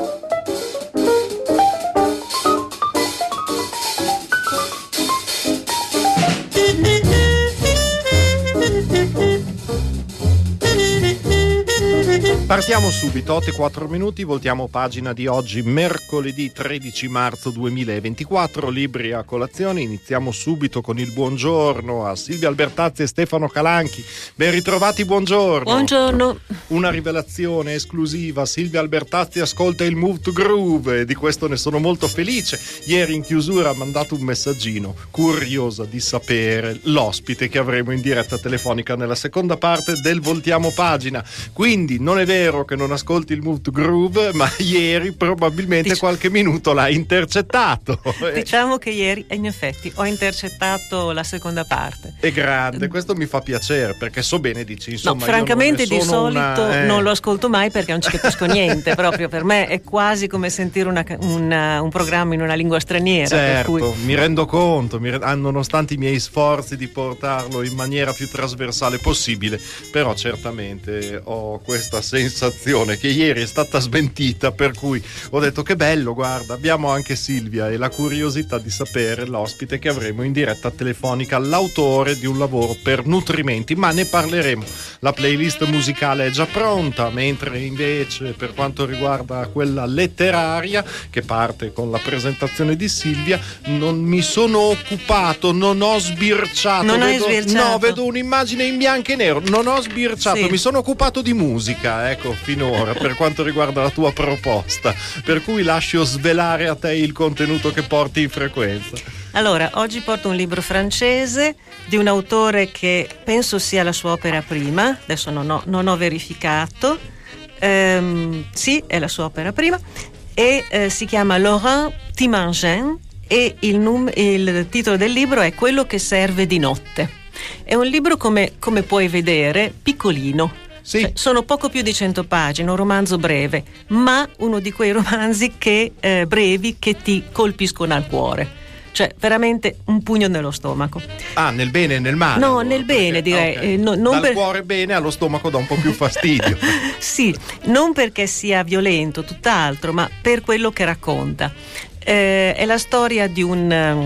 Partiamo subito, 8:04, voltiamo pagina di oggi, mercoledì 13 marzo 2024, libri a colazione. Iniziamo subito con il buongiorno a Silvia Albertazzi e Stefano Calanchi. Ben ritrovati, buongiorno. Buongiorno. Una rivelazione esclusiva, Silvia Albertazzi ascolta il Move to Groove e di questo ne sono molto felice. Ieri in chiusura ha mandato un messaggino, curiosa di sapere l'ospite che avremo in diretta telefonica nella seconda parte del Voltiamo Pagina. Quindi non è vero che non ascolti il Move to Groove, ma ieri probabilmente qualche minuto l'ha intercettato. Diciamo che ieri in effetti ho intercettato la seconda parte. È grande, questo mi fa piacere perché so bene, dici, insomma, no, francamente di solito non lo ascolto mai perché non ci capisco niente. Proprio per me è quasi come sentire un programma in una lingua straniera. Certo, per cui... mi rendo conto, nonostante i miei sforzi di portarlo in maniera più trasversale possibile, però certamente ho questa sensazione che ieri è stata smentita, per cui ho detto che bello, guarda, abbiamo anche Silvia e la curiosità di sapere l'ospite che avremo in diretta telefonica, l'autore di un lavoro per nutrimenti, ma ne parleremo. La playlist musicale è già pronta, mentre invece per quanto riguarda quella letteraria, che parte con la presentazione di Silvia, non mi sono occupato, non ho sbirciato. Non hai sbirciato? No, vedo un'immagine in bianco e nero, non ho sbirciato, sì. Mi sono occupato di musica, ecco, finora, per quanto riguarda la tua proposta, per cui lascio svelare a te il contenuto che porti in frequenza. Allora, oggi porto un libro francese di un autore che penso sia la sua opera prima, adesso non ho verificato, sì, è la sua opera prima, e si chiama Laurent Timangin e il titolo del libro è Quello che serve di notte. È un libro, come puoi vedere, piccolino. Sì. Cioè, sono poco più di 100 pagine, un romanzo breve, ma uno di quei romanzi brevi che ti colpiscono al cuore. Cioè, veramente un pugno nello stomaco. Ah, nel bene e nel male? No, allora, nel bene, direi. Okay. Non Dal cuore bene, allo stomaco dà un po' più fastidio. Sì, non perché sia violento, tutt'altro, ma per quello che racconta. È la storia di un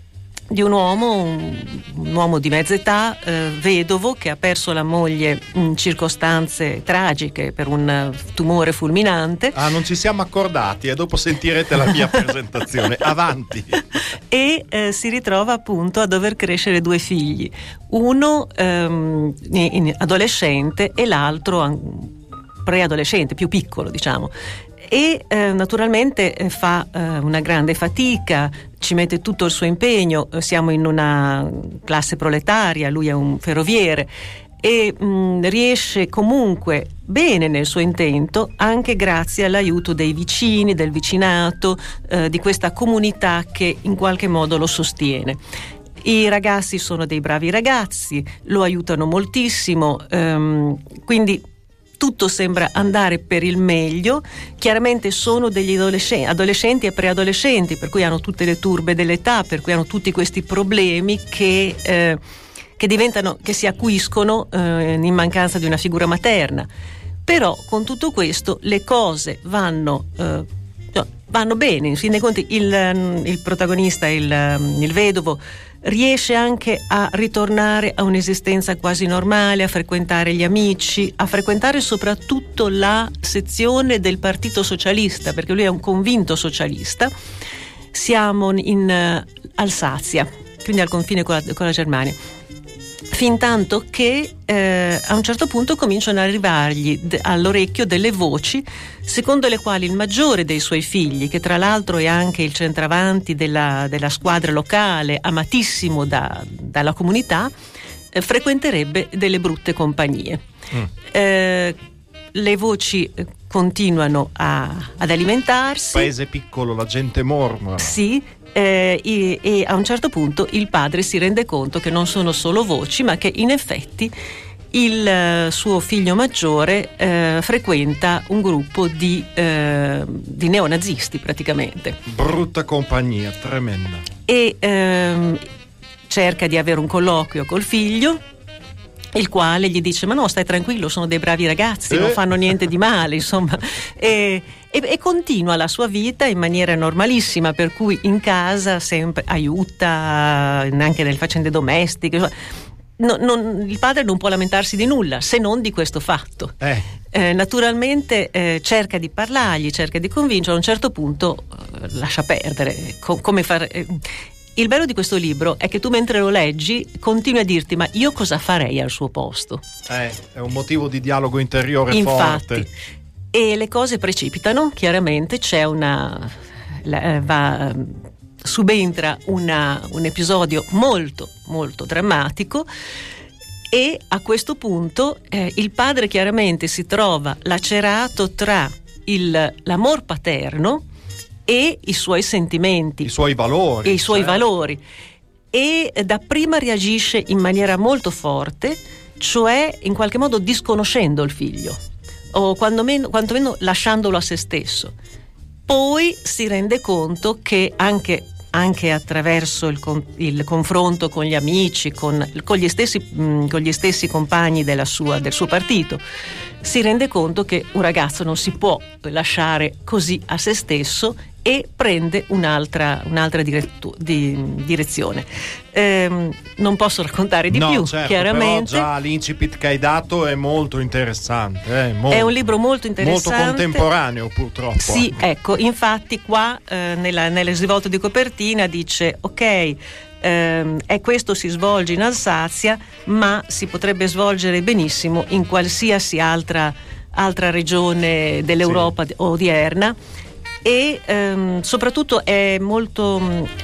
uomo di mezza età, vedovo, che ha perso la moglie in circostanze tragiche per un tumore fulminante. Ah, non ci siamo accordati, dopo sentirete la mia presentazione. Avanti. E si ritrova appunto a dover crescere due figli, uno adolescente e l'altro preadolescente, più piccolo, diciamo. E naturalmente fa una grande fatica, ci mette tutto il suo impegno. Siamo in una classe proletaria, lui è un ferroviere e riesce comunque bene nel suo intento, anche grazie all'aiuto dei vicini, del vicinato, di questa comunità che in qualche modo lo sostiene. I ragazzi sono dei bravi ragazzi, lo aiutano moltissimo, quindi tutto sembra andare per il meglio. Chiaramente sono degli adolescenti e preadolescenti, per cui hanno tutte le turbe dell'età, per cui hanno tutti questi problemi che si acuiscono in mancanza di una figura materna. Però con tutto questo le cose vanno bene. In fin dei conti il protagonista, il vedovo, riesce anche a ritornare a un'esistenza quasi normale, a frequentare gli amici, a frequentare soprattutto la sezione del Partito Socialista, perché lui è un convinto socialista. Siamo in Alsazia, quindi al confine con la Germania. Fintanto che a un certo punto cominciano ad arrivargli all'orecchio delle voci secondo le quali il maggiore dei suoi figli, che tra l'altro è anche il centravanti della squadra locale, amatissimo dalla comunità, frequenterebbe delle brutte compagnie. Le voci continuano ad alimentarsi. Paese piccolo, la gente mormora. Sì. E a un certo punto il padre si rende conto che non sono solo voci, ma che in effetti il suo figlio maggiore frequenta un gruppo di neonazisti, praticamente. Brutta compagnia, tremenda. E cerca di avere un colloquio col figlio, il quale gli dice: ma no, stai tranquillo, sono dei bravi ragazzi, non fanno niente di male, insomma, e continua la sua vita in maniera normalissima, per cui in casa sempre aiuta anche nelle faccende domestiche. Il padre non può lamentarsi di nulla se non di questo fatto. Naturalmente cerca di parlargli, cerca di convincerlo, a un certo punto lascia perdere. Come fare? Il bello di questo libro è che tu, mentre lo leggi, continui a dirti: ma io cosa farei al suo posto? È un motivo di dialogo interiore. Infatti, forte. E le cose precipitano, chiaramente c'è subentra un episodio molto molto drammatico, e a questo punto il padre chiaramente si trova lacerato tra l'amor paterno e i suoi sentimenti, i suoi valori, e dapprima reagisce in maniera molto forte, cioè in qualche modo disconoscendo il figlio, o quantomeno lasciandolo a se stesso. Poi si rende conto che anche attraverso il confronto con gli amici, con gli stessi compagni del suo partito, si rende conto che un ragazzo non si può lasciare così a se stesso, e prende un'altra direzione. Non posso raccontare di più, certo, chiaramente. Però già l'incipit che hai dato è molto interessante. È un libro molto interessante. Molto contemporaneo, purtroppo. Sì, ecco, infatti qua nelle svolte di copertina dice: ok, questo si svolge in Alsazia, ma si potrebbe svolgere benissimo in qualsiasi altra regione dell'Europa odierna. E soprattutto è molto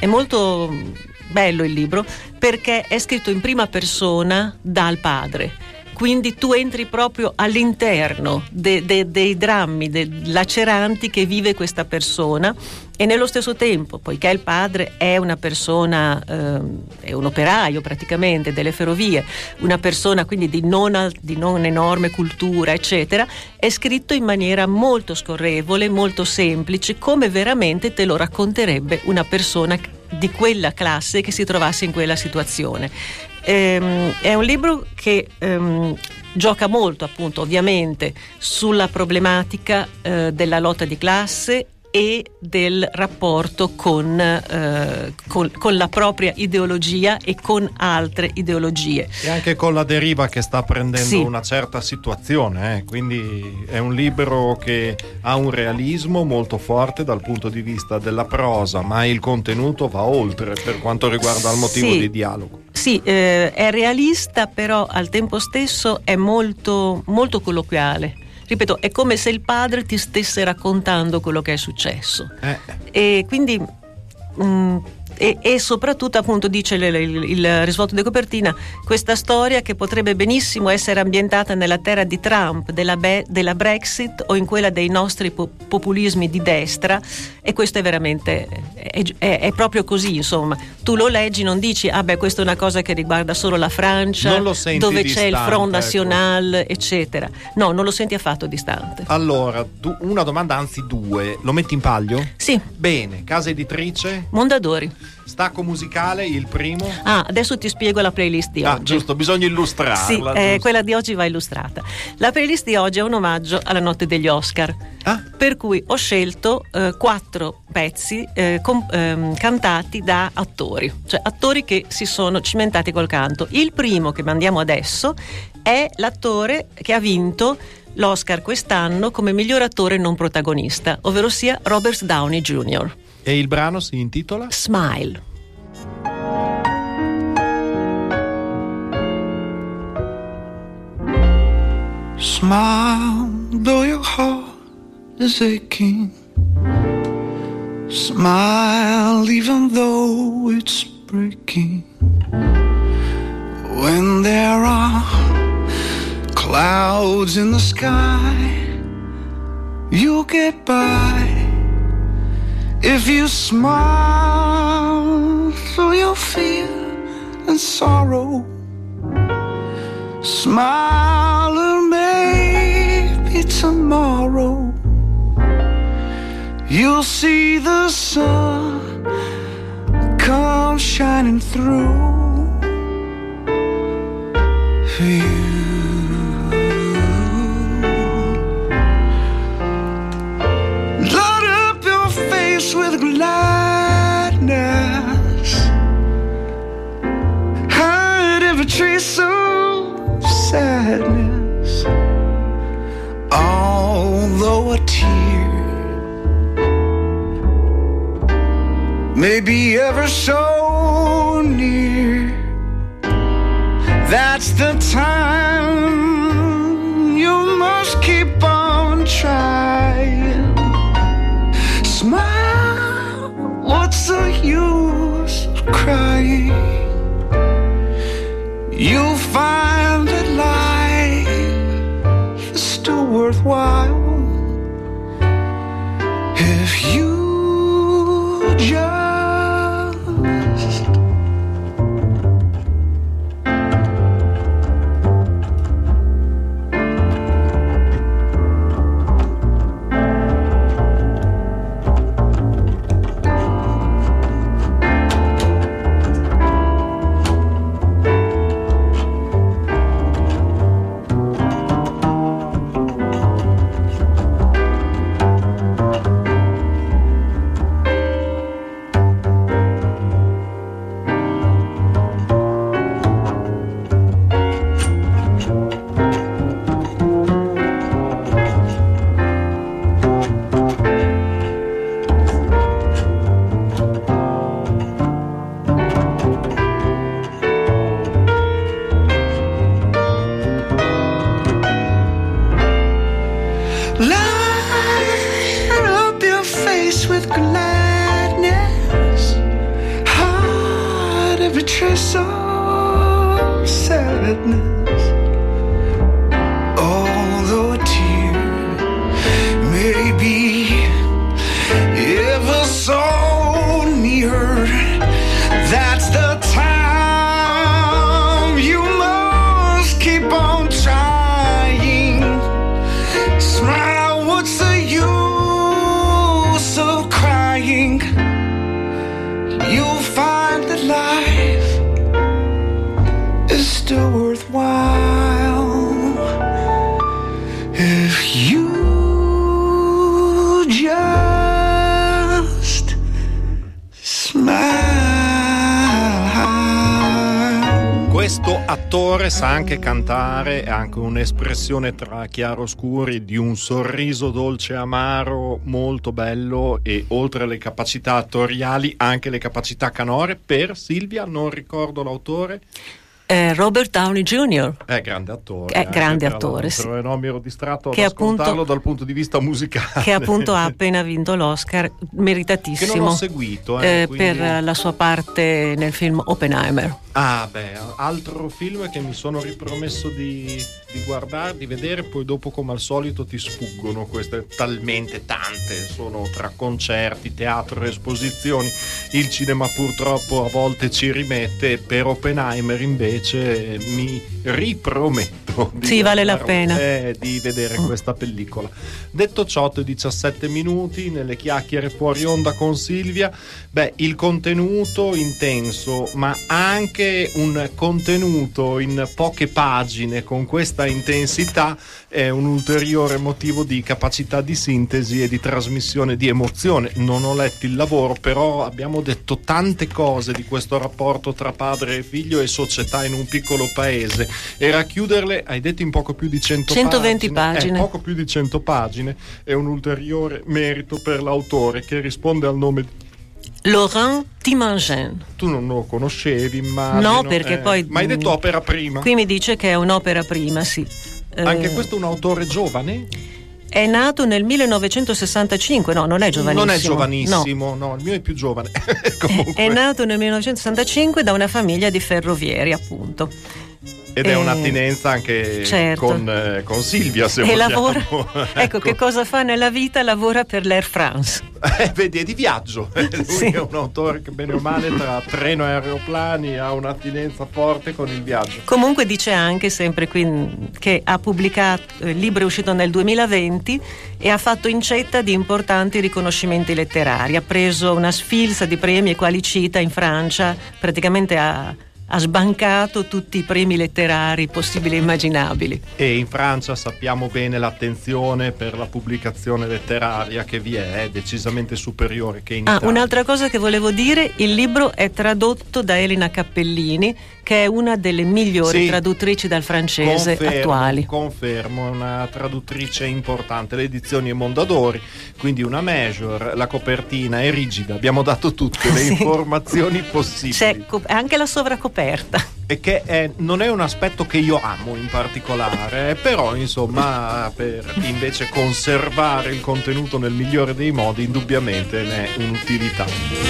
bello il libro, perché è scritto in prima persona dal padre, quindi tu entri proprio all'interno dei drammi laceranti che vive questa persona, e nello stesso tempo, poiché il padre è una persona, è un operaio praticamente delle ferrovie, una persona quindi di non enorme cultura, eccetera, è scritto in maniera molto scorrevole, molto semplice, come veramente te lo racconterebbe una persona di quella classe che si trovasse in quella situazione. È un libro che gioca molto, appunto, ovviamente, sulla problematica della lotta di classe e del rapporto con la propria ideologia e con altre ideologie, e anche con la deriva che sta prendendo una certa situazione, quindi è un libro che ha un realismo molto forte dal punto di vista della prosa, ma il contenuto va oltre per quanto riguarda il motivo di dialogo. Sì, è realista, però al tempo stesso è molto molto colloquiale. Ripeto, è come se il padre ti stesse raccontando quello che è successo. E quindi e soprattutto, appunto, dice il risvolto di copertina, questa storia che potrebbe benissimo essere ambientata nella terra di Trump, della Brexit, o in quella dei nostri populismi di destra, e questo è veramente è proprio così, insomma. Tu lo leggi, non dici questa è una cosa che riguarda solo la Francia, non lo senti dove distante, c'è il Front National, eccetera. No, non lo senti affatto distante. Allora, una domanda, anzi due. Lo metti in palio? Sì. Bene. Casa editrice? Mondadori. Stacco musicale, il primo? Adesso ti spiego la playlist di oggi. Giusto, bisogna illustrarla. Sì, quella di oggi va illustrata. La playlist di oggi è un omaggio alla notte degli Oscar, per cui ho scelto 4 pezzi cantati da attori, cioè attori che si sono cimentati col canto. Il primo che mandiamo adesso è l'attore che ha vinto l'Oscar quest'anno come miglior attore non protagonista, ovvero sia Robert Downey Jr. E il brano si intitola? Smile. Smile, though your heart is aching. Smile, even though it's breaking. When there are clouds in the sky, you'll get by. If you smile through your fear and sorrow, smile and maybe tomorrow you'll see the sun come shining through for you. face with gladness. Hide every trace of sadness. Although a tear may be ever so near, that's the time you must keep on trying. Smile, what's the use of crying? You'll find that life is still worthwhile if you just sa anche cantare, ha anche un'espressione tra chiaroscuri di un sorriso dolce e amaro molto bello, e oltre alle capacità attoriali anche le capacità canore. Per Silvia, non ricordo l'autore. Robert Downey Jr. Grande attore. Grande attore, sì. No, mi ero distratto ad che ascoltarlo appunto, dal punto di vista musicale. Che appunto ha appena vinto l'Oscar, meritatissimo. Che non ho seguito. Quindi... per la sua parte nel film Oppenheimer. Altro film che mi sono ripromesso di guardare, di vedere, poi dopo come al solito ti sfuggono queste talmente tante, sono tra concerti, teatro, esposizioni, il cinema purtroppo a volte ci rimette. Per Oppenheimer invece mi riprometto vale la pena di vedere questa pellicola. Detto ciò, 17 minuti nelle chiacchiere fuori onda con Silvia. Il contenuto intenso, ma anche un contenuto in poche pagine con questa intensità è un ulteriore motivo di capacità di sintesi e di trasmissione di emozione. Non ho letto il lavoro, però abbiamo detto tante cose di questo rapporto tra padre e figlio e società in un piccolo paese, e racchiuderle, hai detto, in poco più di 120 pagine. Poco più di 100 pagine è un ulteriore merito per l'autore, che risponde al nome di Laurent Timangin. Tu non lo conoscevi, immagino. No, perché poi... Ma hai detto opera prima. Qui mi dice che è un'opera prima, sì. Anche questo è un autore giovane? È nato nel 1965, no, non è giovanissimo. Non è giovanissimo, no, il mio è più giovane. Comunque. È nato nel 1965 da una famiglia di ferrovieri, appunto. Ed è un'attinenza anche certo. con Silvia, se e vogliamo. Lavora, ecco, che cosa fa nella vita? Lavora per l'Air France. Vedi, è di viaggio. Lui sì. È un autore che bene o male tra treno e aeroplani ha un'attinenza forte con il viaggio. Comunque dice anche sempre qui che ha pubblicato, il libro è uscito nel 2020 e ha fatto incetta di importanti riconoscimenti letterari. Ha preso una sfilza di premi e quali cita in Francia, praticamente ha ha sbancato tutti i premi letterari possibili e immaginabili. E in Francia sappiamo bene l'attenzione per la pubblicazione letteraria che vi è decisamente superiore che in Italia. Un'altra cosa che volevo dire, il libro è tradotto da Elena Cappellini, che è una delle migliori traduttrici dal francese attuali. Confermo, è una traduttrice importante. Le edizioni è Mondadori, quindi una major, la copertina è rigida, abbiamo dato tutte le informazioni possibili. C'è anche la sovracoperta. E che non è un aspetto che io amo in particolare, però insomma per invece conservare il contenuto nel migliore dei modi indubbiamente ne è un'utilità.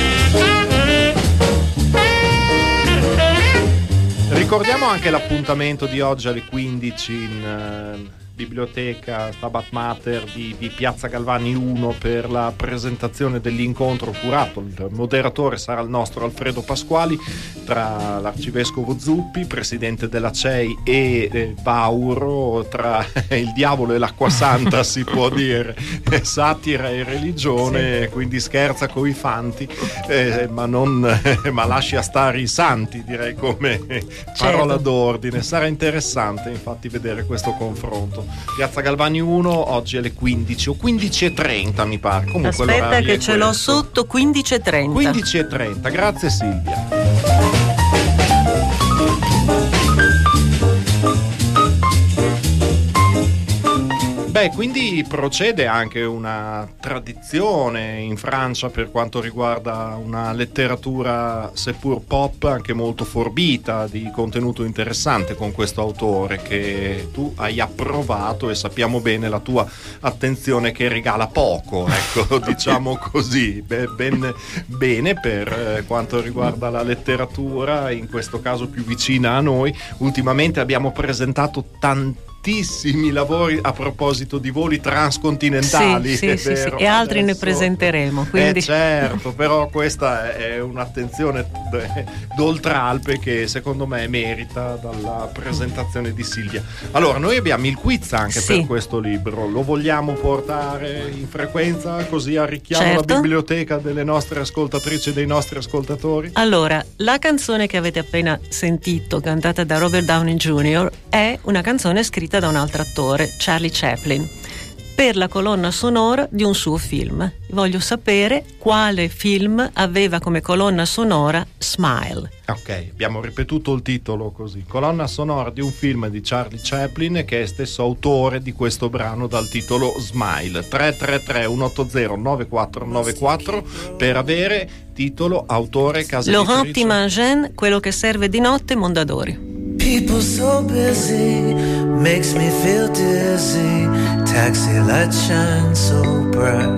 Ricordiamo anche l'appuntamento di oggi alle 15 in biblioteca Stabat Mater di Piazza Galvani 1 per la presentazione dell'incontro curato. Il moderatore sarà il nostro Alfredo Pasquali, tra l'arcivescovo Zuppi, presidente della CEI, e Bauro, tra il diavolo e l'acqua santa si può dire, satira e religione, quindi scherza coi fanti, ma lascia stare i santi, direi, come parola d'ordine. Sarà interessante infatti vedere questo confronto. Piazza Galvani 1 oggi alle 15 o 15:30 mi pare. Comunque aspetta che ce l'ho sotto, 15:30. 15:30, grazie Silvia. Quindi procede anche una tradizione in Francia per quanto riguarda una letteratura seppur pop anche molto forbita, di contenuto interessante, con questo autore che tu hai approvato e sappiamo bene la tua attenzione che regala poco, ecco, diciamo così. Bene per quanto riguarda la letteratura, in questo caso più vicina a noi. Ultimamente abbiamo presentato tantissimi lavori a proposito di voli transcontinentali, sì, e altri adesso ne presenteremo, quindi. Certo, però questa è un'attenzione d'oltralpe che secondo me merita dalla presentazione di Silvia. Allora, noi abbiamo il quiz anche per questo libro, lo vogliamo portare in frequenza così arricchiamo la biblioteca delle nostre ascoltatrici e dei nostri ascoltatori? Allora, la canzone che avete appena sentito, cantata da Robert Downey Jr., è una canzone scritta da un altro attore, Charlie Chaplin, per la colonna sonora di un suo film. Voglio sapere quale film aveva come colonna sonora Smile. Ok, abbiamo ripetuto il titolo così: colonna sonora di un film di Charlie Chaplin, che è stesso autore di questo brano dal titolo Smile. 333-180-9494 per avere titolo, autore, casa editrice. Laurent Timangène, Quello che serve di notte, Mondadori. People so busy makes me feel dizzy. Taxi lights shine so bright,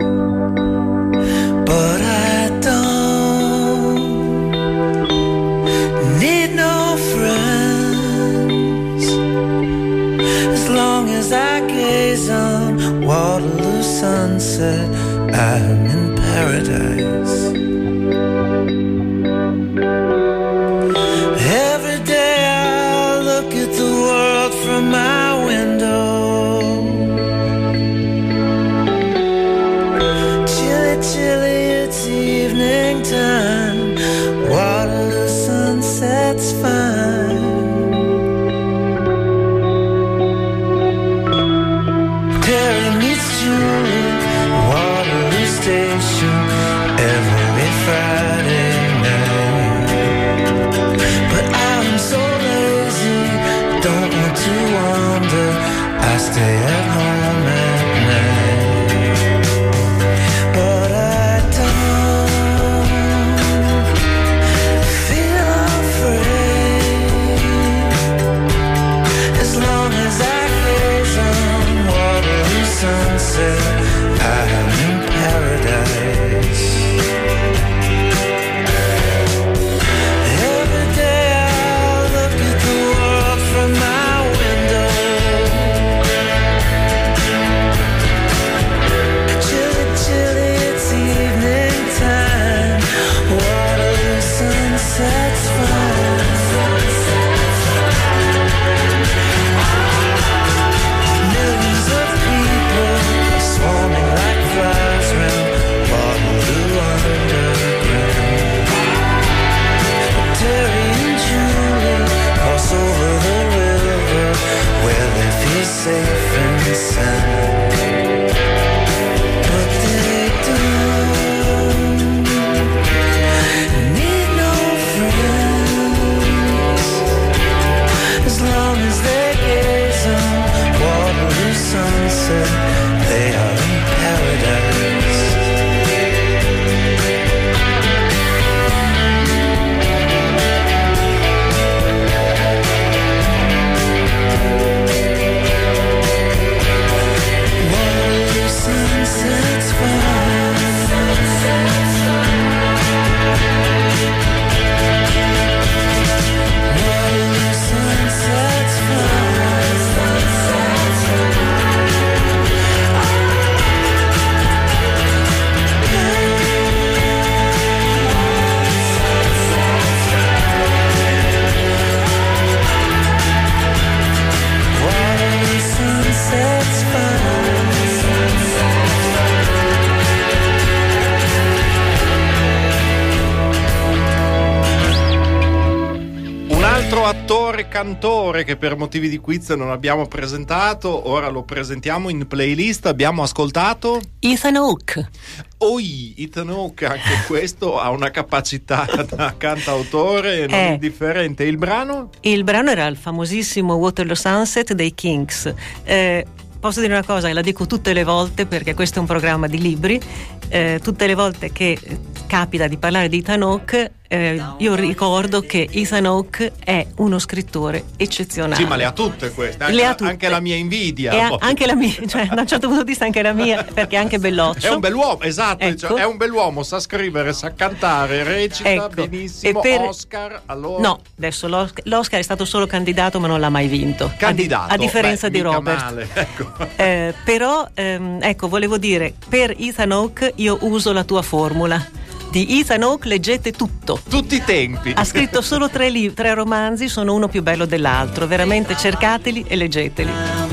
but I don't need no friends as long as I gaze on Waterloo sunset. I'm in paradise. Every day I look at the world from my window. Chilly, chilly, it's evening time. Waterloo sunset's fine. Perry meets Julie, Waterloo Station, every Friday night. But I'm so lazy, don't want to wander, I stay at home at night. But I don't feel afraid as long as I gaze on Waterloo sunset. I'm in paradise. Attore cantore che per motivi di quiz non abbiamo presentato, ora lo presentiamo in playlist. Abbiamo ascoltato Ethan Hawke. Ethan Hawke, anche questo ha una capacità da cantautore non indifferente. Il brano? Il brano era il famosissimo Waterloo Sunset dei Kinks. Posso dire una cosa, la dico tutte le volte perché questo è un programma di libri. Tutte le volte che capita di parlare di Ethan Hawke, io ricordo che Ethan Hawke è uno scrittore eccezionale. Sì, ma le ha tutte queste, anche la mia invidia. E anche la mia, cioè da un certo punto di vista anche la mia, perché è anche belloccio. È un bell'uomo, esatto, ecco. Cioè, è un bell'uomo, sa scrivere, sa cantare, recita, ecco, benissimo. Oscar, allora... No, adesso l'Oscar è stato solo candidato ma non l'ha mai vinto. Candidato, a differenza di Robert. Male, ecco. Però, ecco, volevo dire, per Ethan Hawke io uso la tua formula. Di Ethan Hawke leggete tutto. Tutti i tempi. Ha scritto solo 3 romanzi, sono uno più bello dell'altro. Veramente cercateli e leggeteli.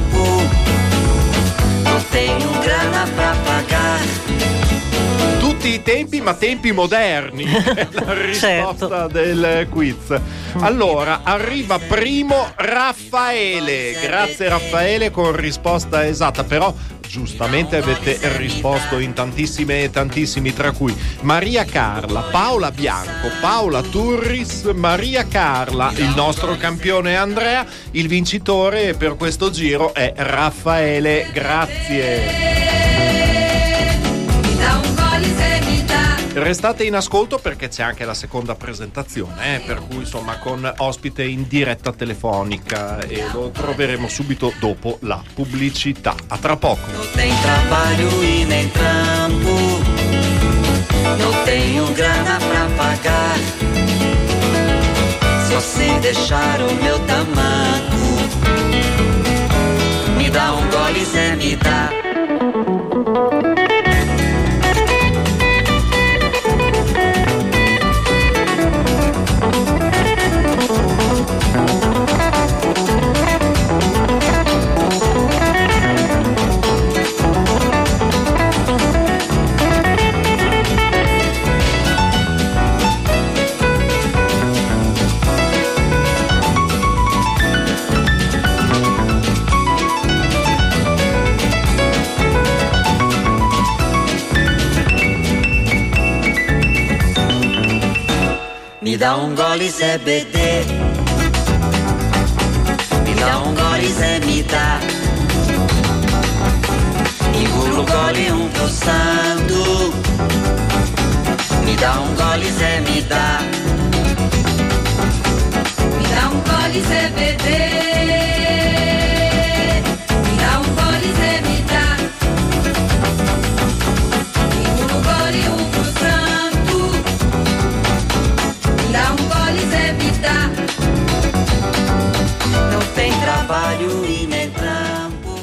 Tutti i tempi, ma tempi moderni. È la risposta del quiz. Allora, arriva primo Raffaele. Grazie Raffaele con risposta esatta, però giustamente avete risposto in tantissimi, tra cui Maria Carla, Paola Bianco, Paola Turris, Maria Carla, il nostro campione Andrea. Il vincitore per questo giro è Raffaele. Grazie. Restate in ascolto perché c'è anche la seconda presentazione, per cui insomma con ospite in diretta telefonica, e lo troveremo subito dopo la pubblicità. A tra poco. Não tem trabalho e nem trampo, não tenho grana pra pagar, só se deixar o meu tamanco, me dá gole, Zé, me dá. Mi dá gole, Zé, BD, me dá gole, Zé, me dá. Engulo o gole pulsando, me dá gole, Zé, me dá. Me dá gole, Zé, BD, me dá gole, Zé, me dá. Engulo o gole pulsando, me dá gole, Zé, me dá. Não tem trabalho e nem trampo.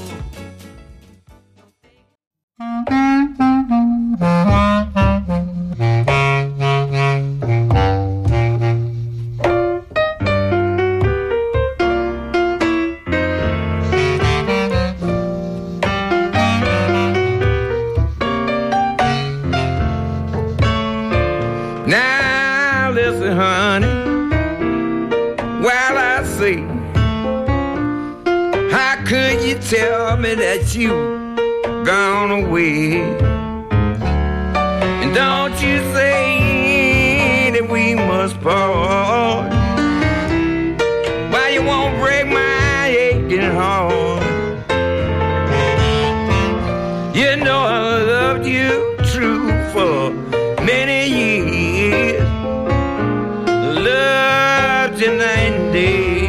Now listen, honey, while I say, how could you tell me that you gone away? And don't you say that we must part. Why you won't break my aching heart? You know I loved you true for many years, loved you night and day.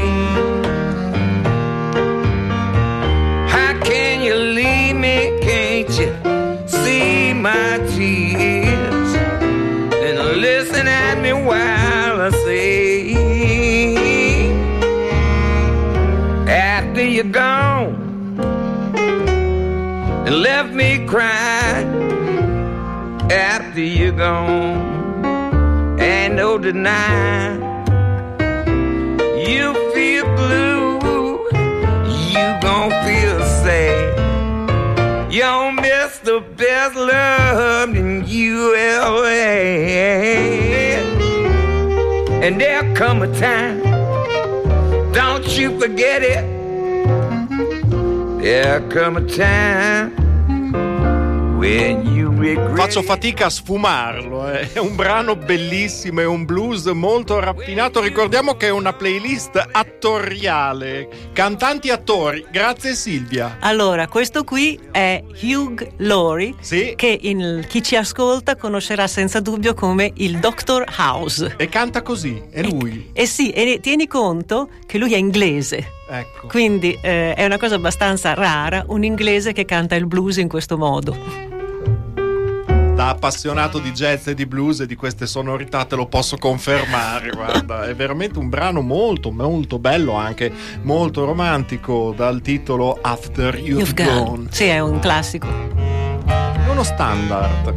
How can you leave me? Can't you see my tears? And listen at me while I say, after you're gone and left me crying, after you're gone, and no deny, you feel blue, you gon' feel sad. You don't miss the best love that you ever had. And there'll come a time you forget it. There'll come a time when you regret. Faccio fatica a sfumarlo, è un brano bellissimo, è un blues molto raffinato. Ricordiamo che è una playlist attoriale, cantanti attori. Grazie Silvia. Allora, questo qui è Hugh Laurie, Sì. che chi ci ascolta conoscerà senza dubbio come il Dr. House. E canta così, è lui. Sì, e tieni conto che lui è inglese. Ecco. Quindi è una cosa abbastanza rara, un inglese che canta il blues in questo modo. Da appassionato di jazz e di blues e di queste sonorità te lo posso confermare, guarda, è veramente un brano molto molto bello, anche molto romantico, dal titolo After You've Gone. Sì, è un classico. È uno standard.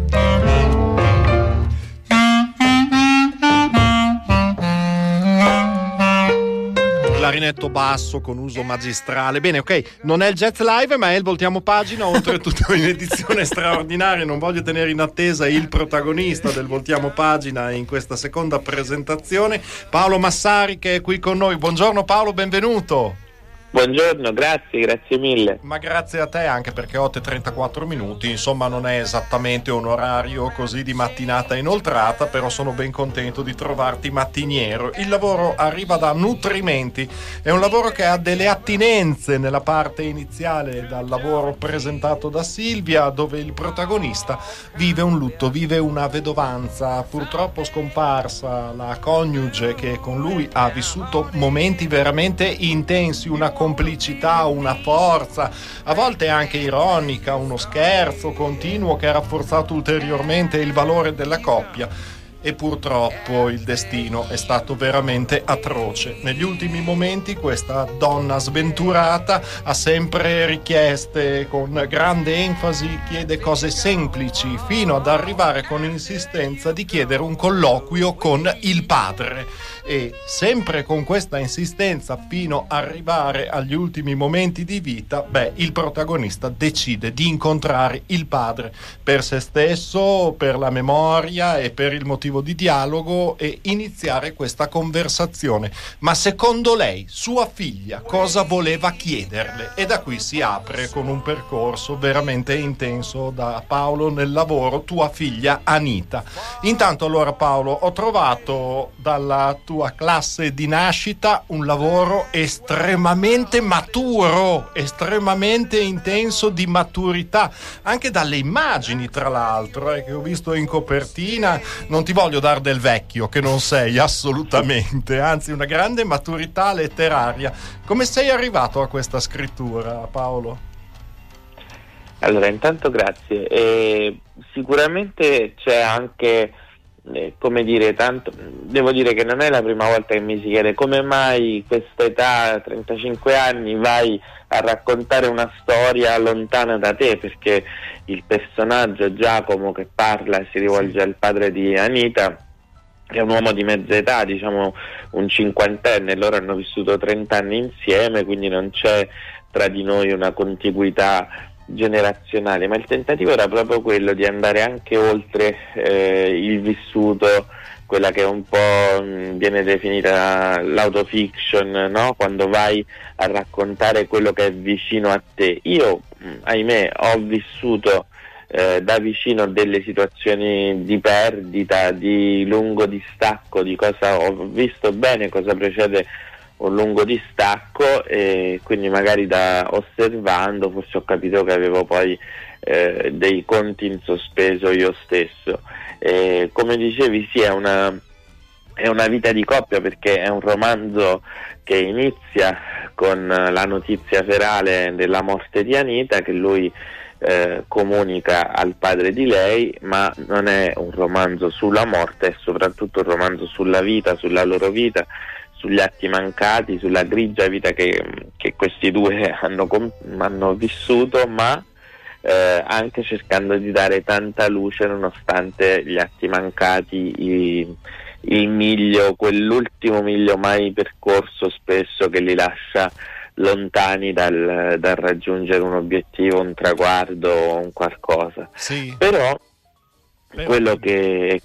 Clarinetto basso con uso magistrale. Bene, ok, non è il Jazz Live, ma è il Voltiamo Pagina, oltretutto in edizione straordinaria. Non voglio tenere in attesa il protagonista del Voltiamo Pagina in questa seconda presentazione, Paolo Massari, che è qui con noi. Buongiorno Paolo, benvenuto. Buongiorno, grazie mille. Ma grazie a te, anche perché 8:34 minuti, insomma non è esattamente un orario così di mattinata inoltrata, però sono ben contento di trovarti mattiniero. Il lavoro arriva da Nutrimenti, è un lavoro che ha delle attinenze nella parte iniziale dal lavoro presentato da Silvia, dove il protagonista vive un lutto, vive una vedovanza, purtroppo scomparsa la coniuge che con lui ha vissuto momenti veramente intensi, una complicità, una forza, a volte anche ironica, uno scherzo continuo che ha rafforzato ulteriormente il valore della coppia. E purtroppo il destino è stato veramente atroce. Negli ultimi momenti questa donna sventurata ha sempre richieste con grande enfasi, chiede cose semplici, fino ad arrivare con insistenza di chiedere un colloquio con il padre. E sempre con questa insistenza fino ad arrivare agli ultimi momenti di vita, il protagonista decide di incontrare il padre per se stesso, per la memoria e per il motivo di dialogo, e iniziare questa conversazione. Ma secondo lei, sua figlia, cosa voleva chiederle? E da qui si apre con un percorso veramente intenso da Paolo nel lavoro, tua figlia Anita. Intanto allora Paolo, ho trovato dalla tua classe di nascita un lavoro estremamente maturo, estremamente intenso di maturità, anche dalle immagini tra l'altro che ho visto in copertina. Non ti voglio dar del vecchio, che non sei assolutamente, anzi una grande maturità letteraria. Come sei arrivato a questa scrittura, Paolo? Allora, intanto grazie. Sicuramente c'è anche, come dire, tanto devo dire che non è la prima volta che mi si chiede come mai questa età, 35 anni, vai a raccontare una storia lontana da te, perché il personaggio Giacomo che parla e si rivolge al padre di Anita è un uomo di mezza età, diciamo un cinquantenne, loro hanno vissuto 30 anni insieme, quindi non c'è tra di noi una contiguità generazionale, ma il tentativo era proprio quello di andare anche oltre il vissuto, quella che un po' viene definita l'autofiction, no? Quando vai a raccontare quello che è vicino a te. Io, ahimè, ho vissuto da vicino delle situazioni di perdita, di lungo distacco, di cosa ho visto bene cosa precede un lungo distacco, e quindi magari osservando forse ho capito che avevo poi dei conti in sospeso io stesso. Come dicevi, sì, è una vita di coppia, perché è un romanzo che inizia con la notizia ferale della morte di Anita, che lui comunica al padre di lei, ma non è un romanzo sulla morte, è soprattutto un romanzo sulla vita, sulla loro vita, sugli atti mancati, sulla grigia vita che questi due hanno vissuto, ma anche cercando di dare tanta luce nonostante gli atti mancati, il miglio, quell'ultimo miglio mai percorso spesso, che li lascia lontani dal raggiungere un obiettivo, un traguardo o un qualcosa. Sì. Però quello che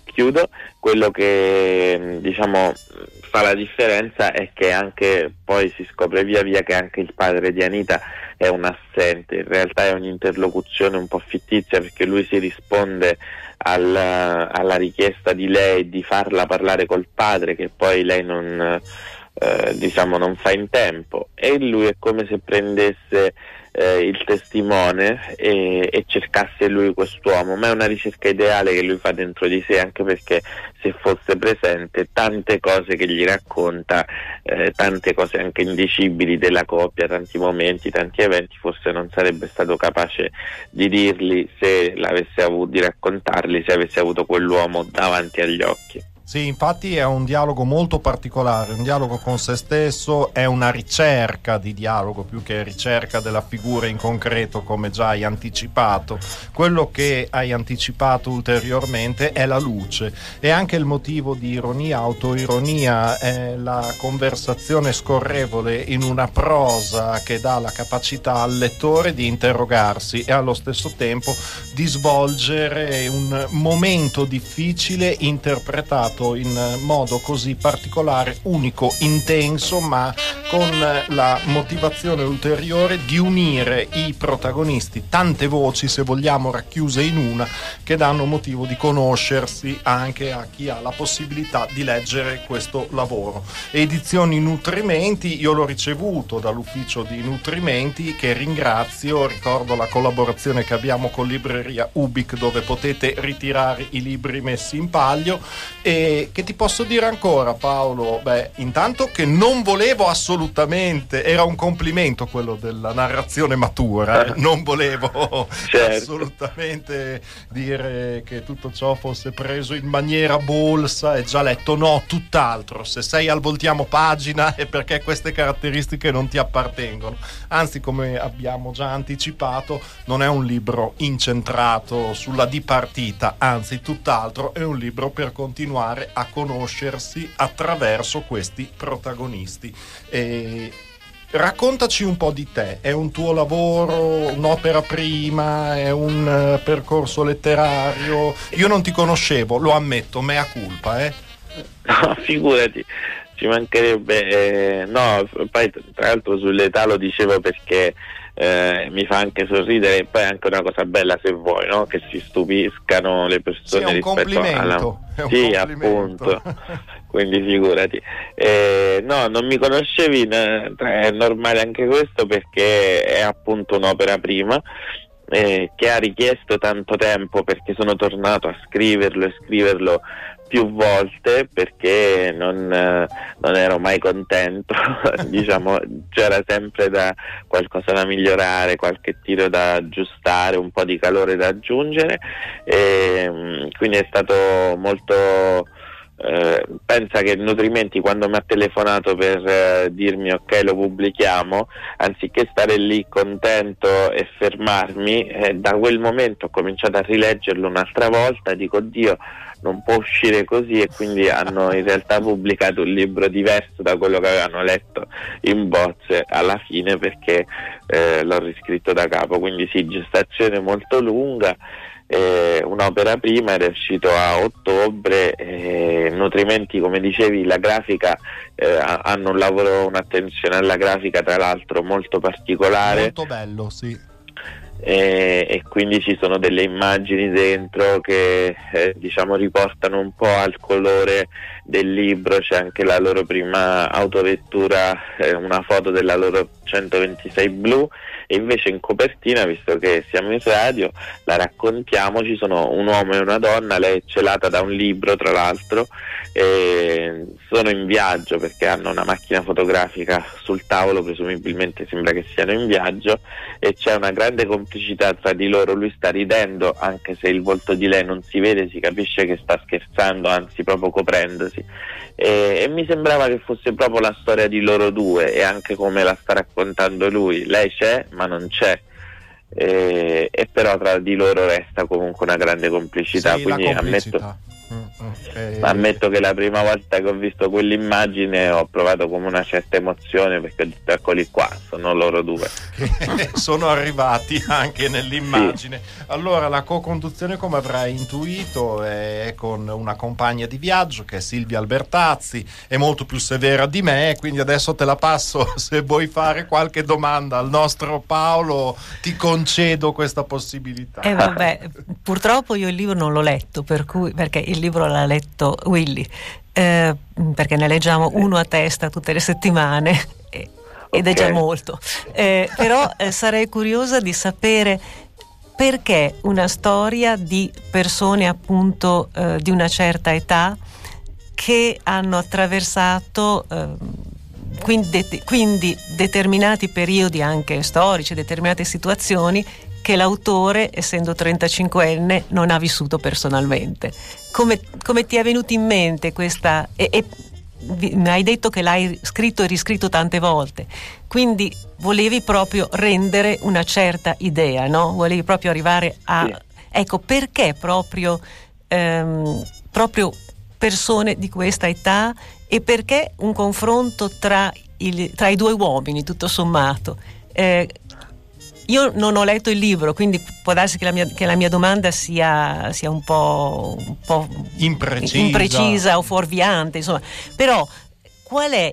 diciamo fa la differenza è che anche poi si scopre via via che anche il padre di Anita è un assente, in realtà è un'interlocuzione un po' fittizia, perché lui si risponde alla richiesta di lei di farla parlare col padre, che poi lei non fa in tempo, e lui è come se prendesse il testimone e cercasse lui quest'uomo, ma è una ricerca ideale che lui fa dentro di sé, anche perché se fosse presente tante cose che gli racconta, tante cose anche indicibili della coppia, tanti momenti, tanti eventi, forse non sarebbe stato capace di dirli di raccontarli se avesse avuto quell'uomo davanti agli occhi. Sì, infatti è un dialogo molto particolare, un dialogo con se stesso, è una ricerca di dialogo più che ricerca della figura in concreto, come già hai anticipato. Quello che hai anticipato ulteriormente è la luce, e anche il motivo di ironia, autoironia, è la conversazione scorrevole in una prosa che dà la capacità al lettore di interrogarsi e allo stesso tempo di svolgere un momento difficile interpretato in modo così particolare, unico, intenso, ma con la motivazione ulteriore di unire i protagonisti, tante voci se vogliamo racchiuse in una, che danno motivo di conoscersi anche a chi ha la possibilità di leggere questo lavoro. Edizioni Nutrimenti, io l'ho ricevuto dall'ufficio di Nutrimenti, che ringrazio, ricordo la collaborazione che abbiamo con Libreria Ubic, dove potete ritirare i libri messi in palio. E che ti posso dire ancora, Paolo? Beh, intanto che non volevo assolutamente, era un complimento quello della narrazione matura, non volevo assolutamente dire che tutto ciò fosse preso in maniera bolsa e già letto, no, tutt'altro. Se sei al voltiamo pagina è perché queste caratteristiche non ti appartengono, anzi, come abbiamo già anticipato, non è un libro incentrato sulla dipartita, anzi tutt'altro, è un libro per continuare a conoscersi attraverso questi protagonisti. Raccontaci un po' di te, è un tuo lavoro, un'opera prima, è un percorso letterario? Io non ti conoscevo, lo ammetto, mea culpa, No, figurati, ci mancherebbe, no, poi tra l'altro sull'età lo dicevo perché mi fa anche sorridere, e poi è anche una cosa bella, se vuoi, no? Che si stupiscano le persone, sì, rispetto alla... Sì, appunto, quindi figurati. No, non mi conoscevi, è normale anche questo, perché è appunto un'opera prima che ha richiesto tanto tempo, perché sono tornato a scriverlo e scriverlo più volte, perché non ero mai contento diciamo, c'era sempre qualcosa da migliorare, qualche tiro da aggiustare, un po' di calore da aggiungere, e quindi è stato molto pensa che Nutrimenti, quando mi ha telefonato per dirmi ok, lo pubblichiamo, anziché stare lì contento e fermarmi, da quel momento ho cominciato a rileggerlo un'altra volta, dico oddio, non può uscire così, e quindi hanno in realtà pubblicato un libro diverso da quello che avevano letto in bozze alla fine, perché l'ho riscritto da capo. Quindi sì, gestazione molto lunga, un'opera prima, ed è uscito a ottobre. Nutrimenti, come dicevi, la grafica, hanno un lavoro, un'attenzione alla grafica tra l'altro molto particolare, molto bello, sì. E quindi ci sono delle immagini dentro che diciamo riportano un po' al colore del libro. C'è anche la loro prima autovettura, una foto della loro 126 blu, e invece in copertina, visto che siamo in radio, la raccontiamo, ci sono un uomo e una donna, lei è celata da un libro tra l'altro, e sono in viaggio perché hanno una macchina fotografica sul tavolo, presumibilmente sembra che siano in viaggio, e c'è una grande complicità tra di loro. Lui sta ridendo, anche se il volto di lei non si vede, si capisce che sta scherzando, anzi proprio coprendosi, e mi sembrava che fosse proprio la storia di loro due, e anche come la sta raccontando lui. Lei c'è ma non c'è, e però tra di loro resta comunque una grande complicità, sì, quindi ammetto Ma ammetto che la prima volta che ho visto quell'immagine ho provato come una certa emozione, perché ho detto eccoli qua, sono loro due. Sono arrivati anche nell'immagine. Sì. Allora, la co-conduzione, come avrai intuito, è con una compagna di viaggio che è Silvia Albertazzi, è molto più severa di me, quindi adesso te la passo. Se vuoi fare qualche domanda al nostro Paolo, ti concedo questa possibilità. Vabbè, purtroppo io il libro non l'ho letto, perché il libro l'ha letto Willy, perché ne leggiamo uno a testa tutte le settimane ed è già molto, però sarei curiosa di sapere perché una storia di persone appunto di una certa età che hanno attraversato quindi determinati periodi anche storici, determinate situazioni che l'autore, essendo 35enne, non ha vissuto personalmente. Come ti è venuto in mente questa? E mi hai detto che l'hai scritto e riscritto tante volte, quindi volevi proprio rendere una certa idea, no? Volevi proprio arrivare a... Sì. Ecco, perché proprio persone di questa età, e perché un confronto tra i due uomini, tutto sommato? Io non ho letto il libro, quindi può darsi che la mia domanda sia un po' imprecisa o fuorviante, insomma. Però qual è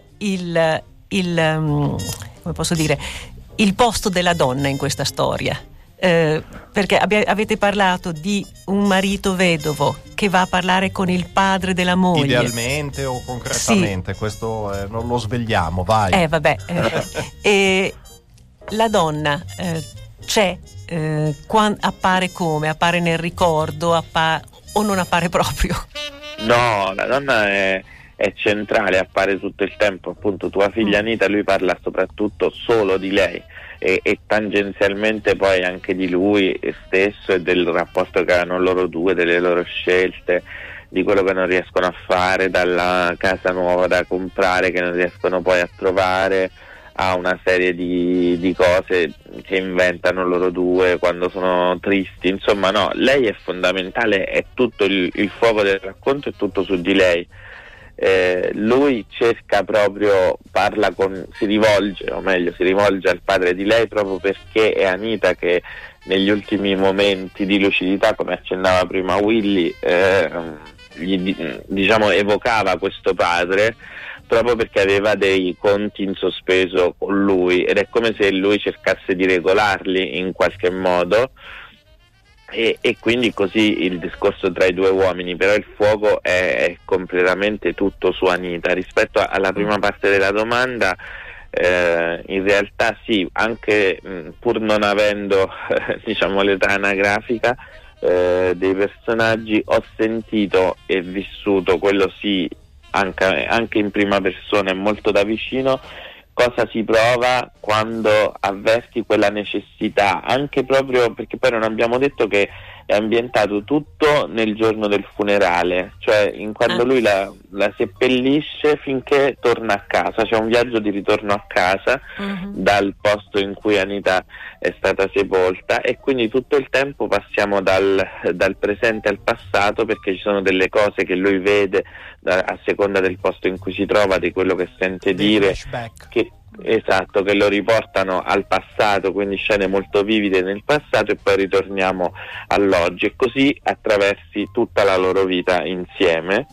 come posso dire, il posto della donna in questa storia? Perché avete parlato di un marito vedovo che va a parlare con il padre della moglie. Idealmente o concretamente, sì. Questo non lo svegliamo, vai. E la donna c'è, appare come? Appare nel ricordo, o non appare proprio? No, la donna è centrale, appare tutto il tempo. Appunto, tua figlia Anita, lui parla soprattutto solo di lei e tangenzialmente poi anche di lui stesso e del rapporto che hanno loro due, delle loro scelte, di quello che non riescono a fare, dalla casa nuova da comprare che non riescono poi a trovare, a una serie di cose che inventano loro due quando sono tristi. Insomma, no, lei è fondamentale, è tutto il fuoco del racconto, è tutto su di lei. Lui cerca proprio, si rivolge al padre di lei, proprio perché è Anita che negli ultimi momenti di lucidità, come accennava prima Willy, evocava questo padre, proprio perché aveva dei conti in sospeso con lui, ed è come se lui cercasse di regolarli in qualche modo, e quindi così il discorso tra i due uomini. Però il fuoco è completamente tutto su Anita. Rispetto alla prima parte della domanda, in realtà sì, anche pur non avendo l'età anagrafica dei personaggi, ho sentito e vissuto, quello sì, anche in prima persona e molto da vicino, cosa si prova quando avverti quella necessità, anche proprio perché poi non abbiamo detto che è ambientato tutto nel giorno del funerale, cioè quando lui la seppellisce finché torna a casa. C'è un viaggio di ritorno a casa dal posto in cui Anita è stata sepolta, e quindi tutto il tempo passiamo dal presente al passato, perché ci sono delle cose che lui vede a seconda del posto in cui si trova, di quello che sente dire, che lo riportano al passato, quindi scene molto vivide nel passato, e poi ritorniamo all'oggi, e così attraversi tutta la loro vita insieme.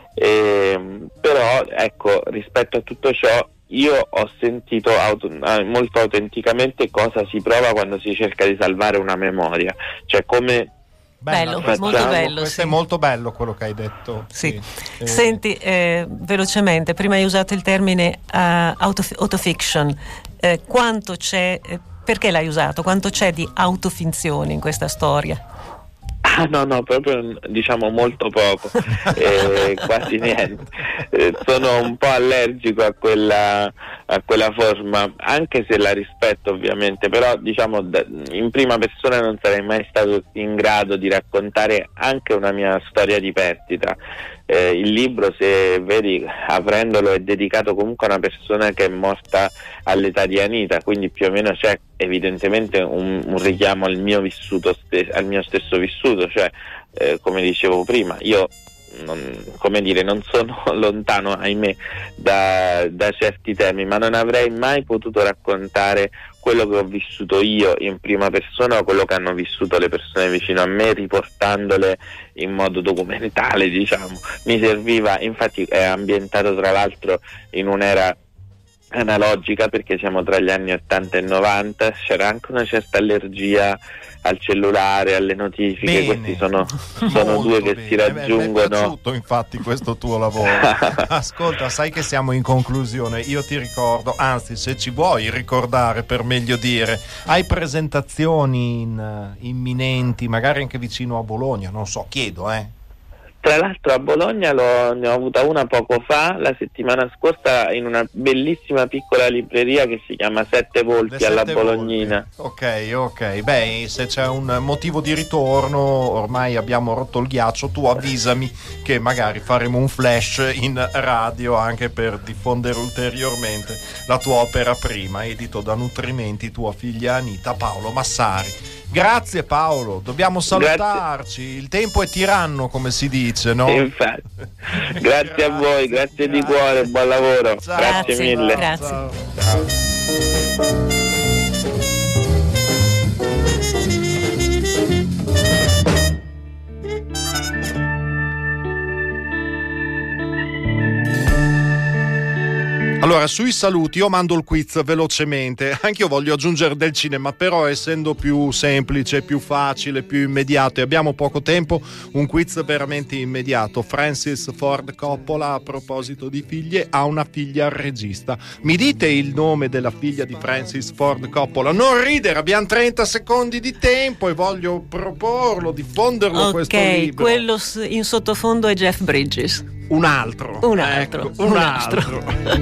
Però ecco, rispetto a tutto ciò, io ho sentito molto autenticamente cosa si prova quando si cerca di salvare una memoria, cioè come bello, molto bello. Questo è molto bello quello che hai detto. Sì. Senti, velocemente, prima hai usato il termine autofiction. Quanto c'è, perché l'hai usato? Quanto c'è di autofinzione in questa storia? No, proprio molto poco, quasi niente. Sono un po' allergico a quella forma, anche se la rispetto ovviamente, però in prima persona non sarei mai stato in grado di raccontare anche una mia storia di perdita. Il libro, se vedi, aprendolo, è dedicato comunque a una persona che è morta all'età di Anita, quindi più o meno c'è evidentemente un richiamo al mio vissuto, al mio stesso vissuto, cioè come dicevo prima, io come dire, non sono lontano, ahimè, da certi temi, ma non avrei mai potuto raccontare quello che ho vissuto io in prima persona o quello che hanno vissuto le persone vicino a me, riportandole in modo documentale, diciamo. Mi serviva, infatti è ambientato tra l'altro in un'era analogica, perché siamo tra gli anni 80 e 90, c'era anche una certa allergia al cellulare, alle notifiche. Bene. Questi sono due che bene. si raggiungono. Mi è piaciuto infatti questo tuo lavoro. Ascolta, sai che siamo in conclusione, io ti ricordo, anzi se ci vuoi ricordare per meglio dire, hai presentazioni imminenti, magari anche vicino a Bologna, non so, chiedo Tra l'altro a Bologna ne ho avuta una poco fa, la settimana scorsa, in una bellissima piccola libreria che si chiama Sette Volpi alla Bolognina. Ok, beh, se c'è un motivo di ritorno, ormai abbiamo rotto il ghiaccio, tu avvisami che magari faremo un flash in radio anche per diffondere ulteriormente la tua opera prima, edito da Nutrimenti, tua figlia Anita, Paolo Massari. Grazie Paolo, dobbiamo salutarci, il tempo è tiranno come si dice, no? Infatti. Grazie a voi, grazie di cuore, buon lavoro. Ciao. Grazie mille. Grazie. Ciao. Allora, sui saluti io mando il quiz velocemente, anche io voglio aggiungere del cinema, però essendo più semplice, più facile, più immediato e abbiamo poco tempo, un quiz veramente immediato. Francis Ford Coppola, a proposito di figlie, ha una figlia regista. Mi dite il nome della figlia di Francis Ford Coppola? Non ridere, abbiamo 30 secondi di tempo e voglio proporlo, diffonderlo, questo libro. Ok, quello in sottofondo è Jeff Bridges. Un altro. Ecco, un altro.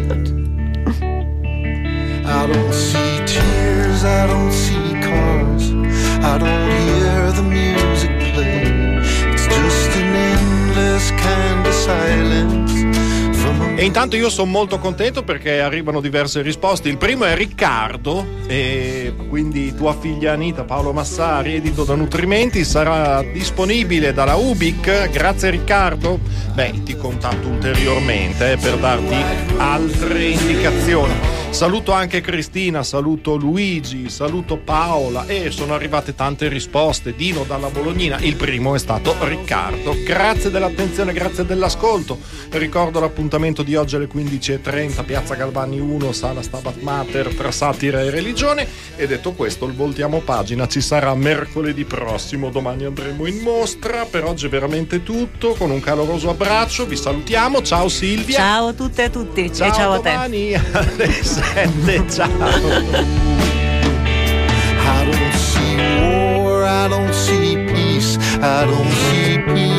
I don't see tears, I don't see cars, I don't hear the music play. It's just an endless kind of silence. E intanto io sono molto contento perché arrivano diverse risposte. Il primo è Riccardo, e quindi tua figlia Anita, Paolo Massari, edito da Nutrimenti, sarà disponibile dalla Ubic. Grazie Riccardo. Beh, ti contatto ulteriormente per darti altre indicazioni. Saluto anche Cristina, saluto Luigi, saluto Paola e sono arrivate tante risposte. Dino dalla Bolognina, il primo è stato Riccardo. Grazie dell'attenzione, grazie dell'ascolto. Ricordo l'appuntamento di oggi alle 15:30, Piazza Galvani 1, Sala Stabat Mater, tra satira e religione. E detto questo, il voltiamo pagina ci sarà mercoledì prossimo. Domani andremo in mostra. Per oggi è veramente tutto, con un caloroso abbraccio, vi salutiamo. Ciao Silvia. Ciao a tutte e a tutti. Ciao, e ciao a te. Domani alle 7. Ciao. I don't see war, I don't see peace, I don't see peace.